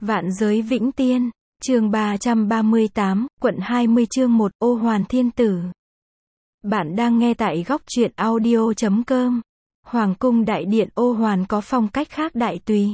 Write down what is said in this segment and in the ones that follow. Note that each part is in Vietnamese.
Vạn giới vĩnh tiên, chương 338, quận 20 chương 1, Ô Hoàn Thiên Tử. Bạn đang nghe tại góc truyện audio.com. Hoàng cung đại điện Ô Hoàn có phong cách khác đại tùy.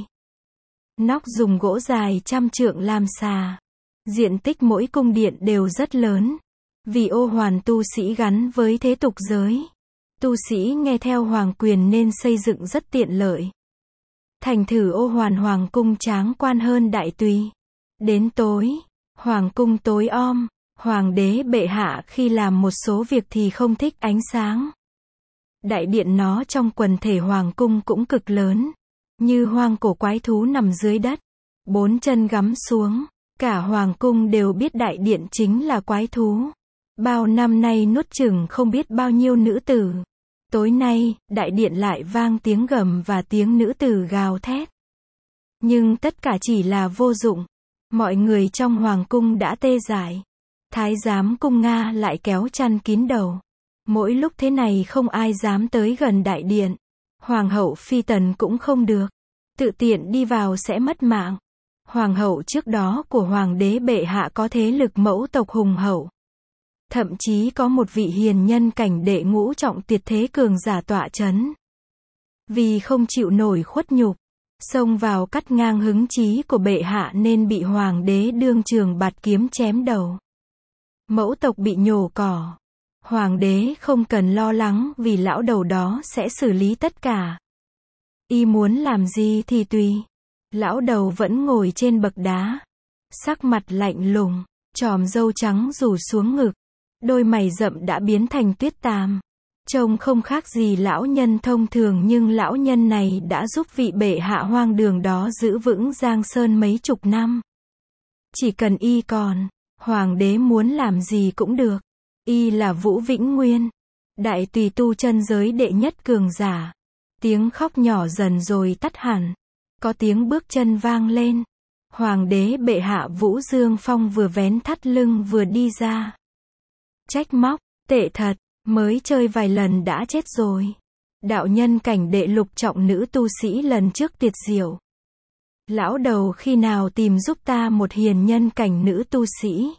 Nóc dùng gỗ dài trăm trượng làm xà. Diện tích mỗi cung điện đều rất lớn. Vì Ô Hoàn tu sĩ gắn với thế tục giới. Tu sĩ nghe theo hoàng quyền nên xây dựng rất tiện lợi. Thành thử Ô Hoàn hoàng cung tráng quan hơn đại tùy. Đến tối, hoàng cung tối om, hoàng đế bệ hạ khi làm một số việc thì không thích ánh sáng. Đại điện nó trong quần thể hoàng cung cũng cực lớn, như hoang cổ quái thú nằm dưới đất, bốn chân gắm xuống, cả hoàng cung đều biết đại điện chính là quái thú. Bao năm nay nuốt chửng không biết bao nhiêu nữ tử. Tối nay, đại điện lại vang tiếng gầm và tiếng nữ tử gào thét. Nhưng tất cả chỉ là vô dụng. Mọi người trong hoàng cung đã tê dại. Thái giám cung Nga lại kéo chăn kín đầu. Mỗi lúc thế này không ai dám tới gần đại điện. Hoàng hậu phi tần cũng không được. Tự tiện đi vào sẽ mất mạng. Hoàng hậu trước đó của hoàng đế bệ hạ có thế lực mẫu tộc hùng hậu. Thậm chí có một vị hiền nhân cảnh đệ ngũ trọng tuyệt thế cường giả tọa chấn. Vì không chịu nổi khuất nhục, xông vào cắt ngang hứng chí của bệ hạ nên bị hoàng đế đương trường bạt kiếm chém đầu. Mẫu tộc bị nhổ cỏ. Hoàng đế không cần lo lắng vì lão đầu đó sẽ xử lý tất cả. Y muốn làm gì thì tùy. Lão đầu vẫn ngồi trên bậc đá. Sắc mặt lạnh lùng, chòm râu trắng rủ xuống ngực. Đôi mày rậm đã biến thành tuyết tàm. Trông không khác gì lão nhân thông thường nhưng lão nhân này đã giúp vị bệ hạ hoang đường đó giữ vững Giang Sơn mấy chục năm. Chỉ cần y còn, hoàng đế muốn làm gì cũng được. Y là Vũ Vĩnh Nguyên, đại tùy tu chân giới đệ nhất cường giả. Tiếng khóc nhỏ dần rồi tắt hẳn. Có tiếng bước chân vang lên. Hoàng đế bệ hạ Vũ Dương Phong vừa vén thắt lưng vừa đi ra. Trách móc, tệ thật, mới chơi vài lần đã chết rồi. Đạo nhân cảnh đệ lục trọng nữ tu sĩ lần trước tuyệt diệu. Lão đầu khi nào tìm giúp ta một hiền nhân cảnh nữ tu sĩ.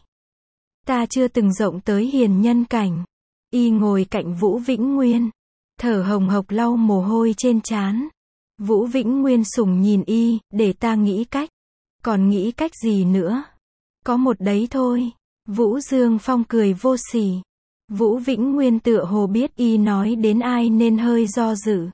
Ta chưa từng rộng tới hiền nhân cảnh. Y ngồi cạnh Vũ Vĩnh Nguyên, thở hồng hộc lau mồ hôi trên trán. Vũ Vĩnh Nguyên sủng nhìn y, để ta nghĩ cách. Còn nghĩ cách gì nữa? Có một đấy thôi. Vũ Dương Phong cười vô sỉ. Vũ Vĩnh Nguyên tựa hồ biết y nói đến ai nên hơi do dự.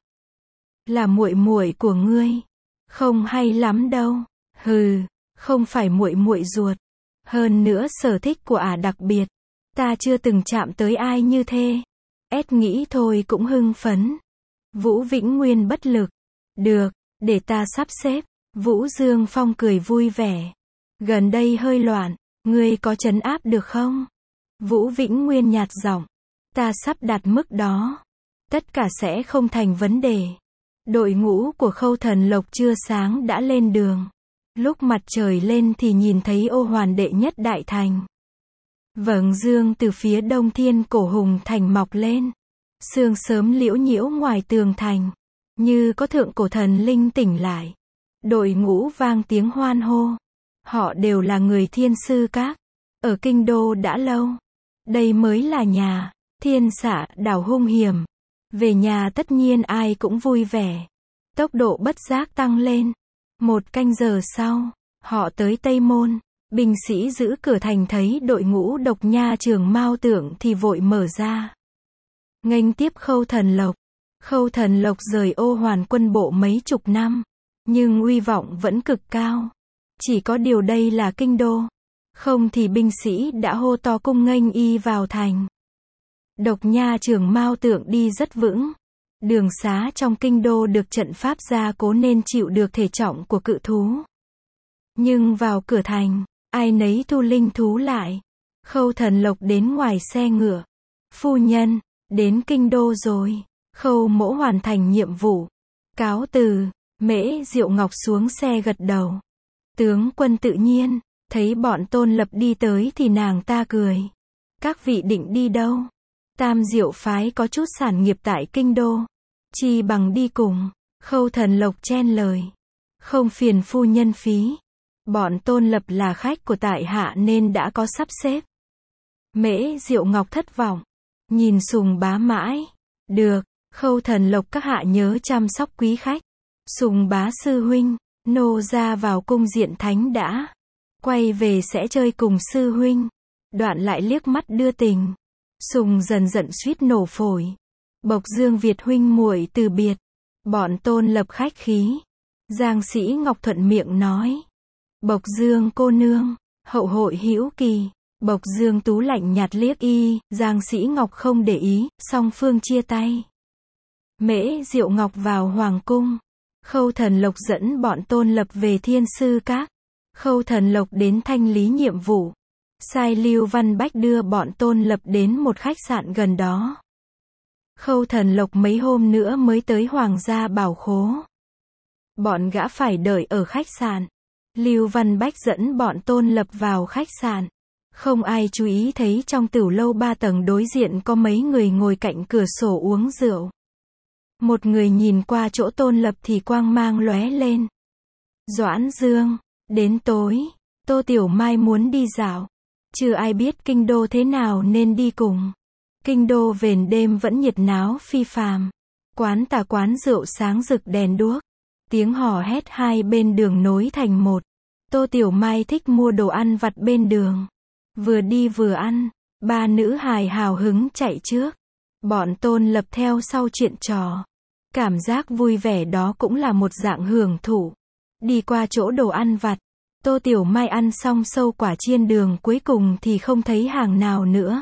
Là muội muội của ngươi. Không hay lắm đâu. Hừ, không phải muội muội ruột. Hơn nữa sở thích của ả đặc biệt. Ta chưa từng chạm tới ai như thế. Nghĩ thôi cũng hưng phấn. Vũ Vĩnh Nguyên bất lực. Được, để ta sắp xếp. Vũ Dương Phong cười vui vẻ. Gần đây hơi loạn. Ngươi có trấn áp được không? Vũ Vĩnh Nguyên nhạt giọng. Ta sắp đạt mức đó. Tất cả sẽ không thành vấn đề. Đội ngũ của Khâu Thần Lộc chưa sáng đã lên đường. Lúc mặt trời lên thì nhìn thấy Ô Hoàn đệ nhất đại thành. Vầng dương từ phía đông Thiên Cổ Hùng thành mọc lên. Sương sớm liễu nhiễu ngoài tường thành. Như có thượng cổ thần linh tỉnh lại. Đội ngũ vang tiếng hoan hô. Họ đều là người Thiên Sư Các. Ở kinh đô đã lâu. Đây mới là nhà. Thiên xạ đảo hung hiểm. Về nhà tất nhiên ai cũng vui vẻ. Tốc độ bất giác tăng lên. 1 canh giờ sau, họ tới Tây Môn. Binh sĩ giữ cửa thành thấy đội ngũ Độc Nha Trường Mao Tượng thì vội mở ra. Nghênh tiếp Khâu Thần Lộc. Khâu Thần Lộc rời Ô Hoàn quân bộ mấy chục năm. Nhưng uy vọng vẫn cực cao. Chỉ có điều đây là kinh đô. Không thì binh sĩ đã hô to cung nghênh y vào thành. Độc Nha Trường Mao Tượng đi rất vững. Đường xá trong kinh đô được trận pháp gia cố nên chịu được thể trọng của cự thú. Nhưng vào cửa thành, ai nấy thu linh thú lại. Khâu Thần Lộc đến ngoài xe ngựa. Phu nhân, đến kinh đô rồi. Khâu mỗ hoàn thành nhiệm vụ. Cáo từ. Mễ Diệu Ngọc xuống xe gật đầu. Tướng quân tự nhiên, thấy bọn Tôn Lập đi tới thì nàng ta cười. Các vị định đi đâu? Tam Diệu phái có chút sản nghiệp tại kinh đô. Chi bằng đi cùng. Khâu Thần Lộc chen lời. Không phiền phu nhân phí. Bọn Tôn Lập là khách của tại hạ nên đã có sắp xếp. Mễ Diệu Ngọc thất vọng. Nhìn Sùng Bá mãi. Được, Khâu Thần Lộc các hạ nhớ chăm sóc quý khách. Sùng Bá sư huynh, nô ra vào cung diện thánh đã. Quay về sẽ chơi cùng sư huynh. Đoạn lại liếc mắt đưa tình. Sùng dần giận suýt nổ phổi. Bộc Dương Việt huynh muội từ biệt. Bọn Tôn Lập khách khí. Giang Sĩ Ngọc thuận miệng nói. Bộc Dương cô nương, hậu hội hữu kỳ. Bộc Dương Tú lạnh nhạt liếc y, Giang Sĩ Ngọc không để ý, song phương chia tay. Mễ Diệu Ngọc vào hoàng cung. Khâu Thần Lộc dẫn bọn Tôn Lập về Thiên Sư Các. Khâu Thần Lộc đến thanh lý nhiệm vụ. Sai Lưu Văn Bách đưa bọn Tôn Lập đến một khách sạn gần đó. Khâu Thần Lộc mấy hôm nữa mới tới Hoàng gia Bảo Khố. Bọn gã phải đợi ở khách sạn. Lưu Văn Bách dẫn bọn Tôn Lập vào khách sạn. Không ai chú ý thấy trong tửu lâu 3 tầng đối diện có mấy người ngồi cạnh cửa sổ uống rượu. Một người nhìn qua chỗ Tôn Lập thì quang mang lóe lên. Doãn Dương, đến tối, Tô Tiểu Mai muốn đi dạo. Chưa ai biết kinh đô thế nào nên đi cùng. Kinh đô về đêm vẫn nhiệt náo phi phàm. Quán tà quán rượu sáng rực đèn đuốc. Tiếng hò hét hai bên đường nối thành một. Tô Tiểu Mai thích mua đồ ăn vặt bên đường. Vừa đi vừa ăn. 3 nữ hài hào hứng chạy trước. Bọn Tôn Lập theo sau chuyện trò. Cảm giác vui vẻ đó cũng là một dạng hưởng thụ. Đi qua chỗ đồ ăn vặt. Tô Tiểu Mai ăn xong sâu quả chiên đường cuối cùng thì không thấy hàng nào nữa.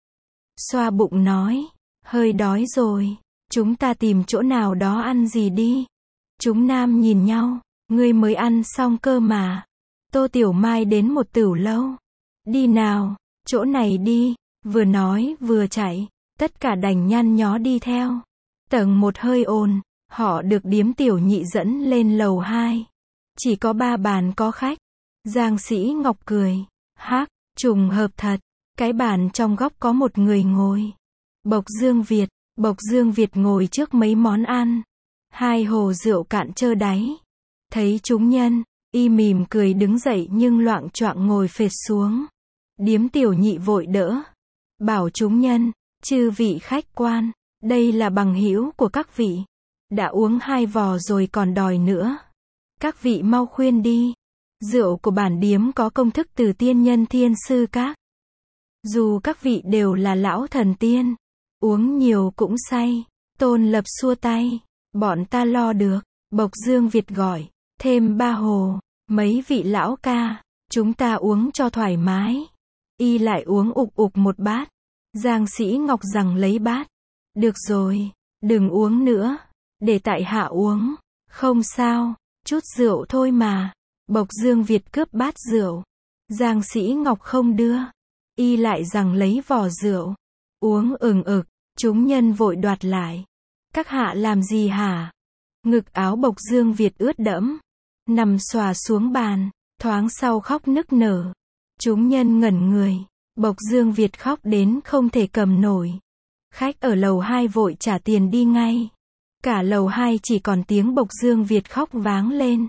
Xoa bụng nói. Hơi đói rồi. Chúng ta tìm chỗ nào đó ăn gì đi. Chúng nam nhìn nhau. Ngươi mới ăn xong cơ mà. Tô Tiểu Mai đến một tửu lâu. Đi nào, chỗ này đi. Vừa nói vừa chạy. Tất cả đành nhăn nhó đi theo. Tầng 1 hơi ồn. Họ được điếm Tiểu Nhị dẫn lên lầu 2. Chỉ có 3 bàn có khách. Giang Sĩ Ngọc cười. Hắc, trùng hợp thật. Cái bàn trong góc có một người ngồi. Bộc Dương Việt. Bộc Dương Việt ngồi trước mấy món ăn. 2 hồ rượu cạn trơ đáy. Thấy chúng nhân, y mỉm cười đứng dậy nhưng loạng choạng ngồi phệt xuống. Điếm Tiểu Nhị vội đỡ. Bảo chúng nhân, chư vị khách quan, đây là bằng hữu của các vị. Đã uống 2 vò rồi còn đòi nữa. Các vị mau khuyên đi. Rượu của bản điếm có công thức từ tiên nhân Thiên Sư Các. Dù các vị đều là lão thần tiên, uống nhiều cũng say. Tôn Lập xua tay. Bọn ta lo được. Bộc Dương Việt gọi. Thêm 3 hồ. Mấy vị lão ca. Chúng ta uống cho thoải mái. Y lại uống ục ục một bát. Giang Sĩ Ngọc rằng lấy bát. Được rồi. Đừng uống nữa. Để tại hạ uống. Không sao. Chút rượu thôi mà. Bộc Dương Việt cướp bát rượu. Giang Sĩ Ngọc không đưa. Y lại rằng lấy vò rượu. Uống ừng ực. Chúng nhân vội đoạt lại. Các hạ làm gì hả? Ngực áo Bộc Dương Việt ướt đẫm. Nằm xòa xuống bàn. Thoáng sau khóc nức nở. Chúng nhân ngẩn người. Bộc Dương Việt khóc đến không thể cầm nổi. Khách ở lầu 2 vội trả tiền đi ngay. Cả lầu 2 chỉ còn tiếng Bộc Dương Việt khóc váng lên.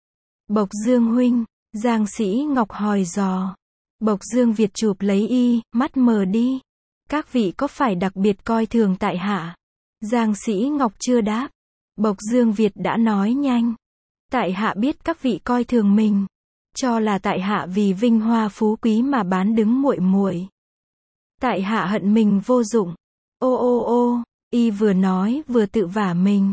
Bộc Dương huynh. Giang Sĩ Ngọc hỏi dò. Bộc Dương Việt chụp lấy y, mắt mờ đi. Các vị có phải đặc biệt coi thường tại hạ? Giang Sĩ Ngọc chưa đáp. Bộc Dương Việt đã nói nhanh. Tại hạ biết các vị coi thường mình. Cho là tại hạ vì vinh hoa phú quý mà bán đứng muội muội. Tại hạ hận mình vô dụng. Ô ô ô, y vừa nói vừa tự vả mình.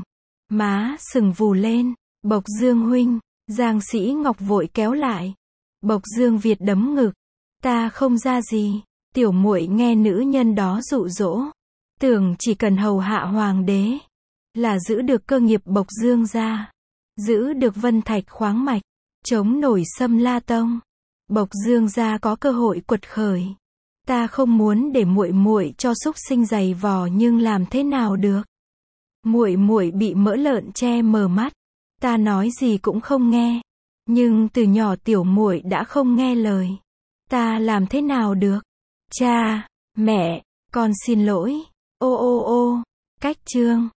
Má sừng vù lên. Bộc Dương huynh. Giang Sĩ Ngọc vội kéo lại. Bộc Dương Việt đấm ngực. Ta không ra gì. Tiểu muội nghe nữ nhân đó dụ dỗ. Tưởng chỉ cần hầu hạ hoàng đế. Là giữ được cơ nghiệp Bộc Dương gia. Giữ được Vân Thạch khoáng mạch. Chống nổi Xâm La Tông. Bộc Dương gia có cơ hội quật khởi. Ta không muốn để muội muội cho súc sinh giày vò nhưng làm thế nào được. Muội muội bị mỡ lợn che mờ mắt. Ta nói gì cũng không nghe. Nhưng từ nhỏ tiểu muội đã không nghe lời. Ta làm thế nào được? Cha, mẹ, con xin lỗi. Ô ô ô, cách chương.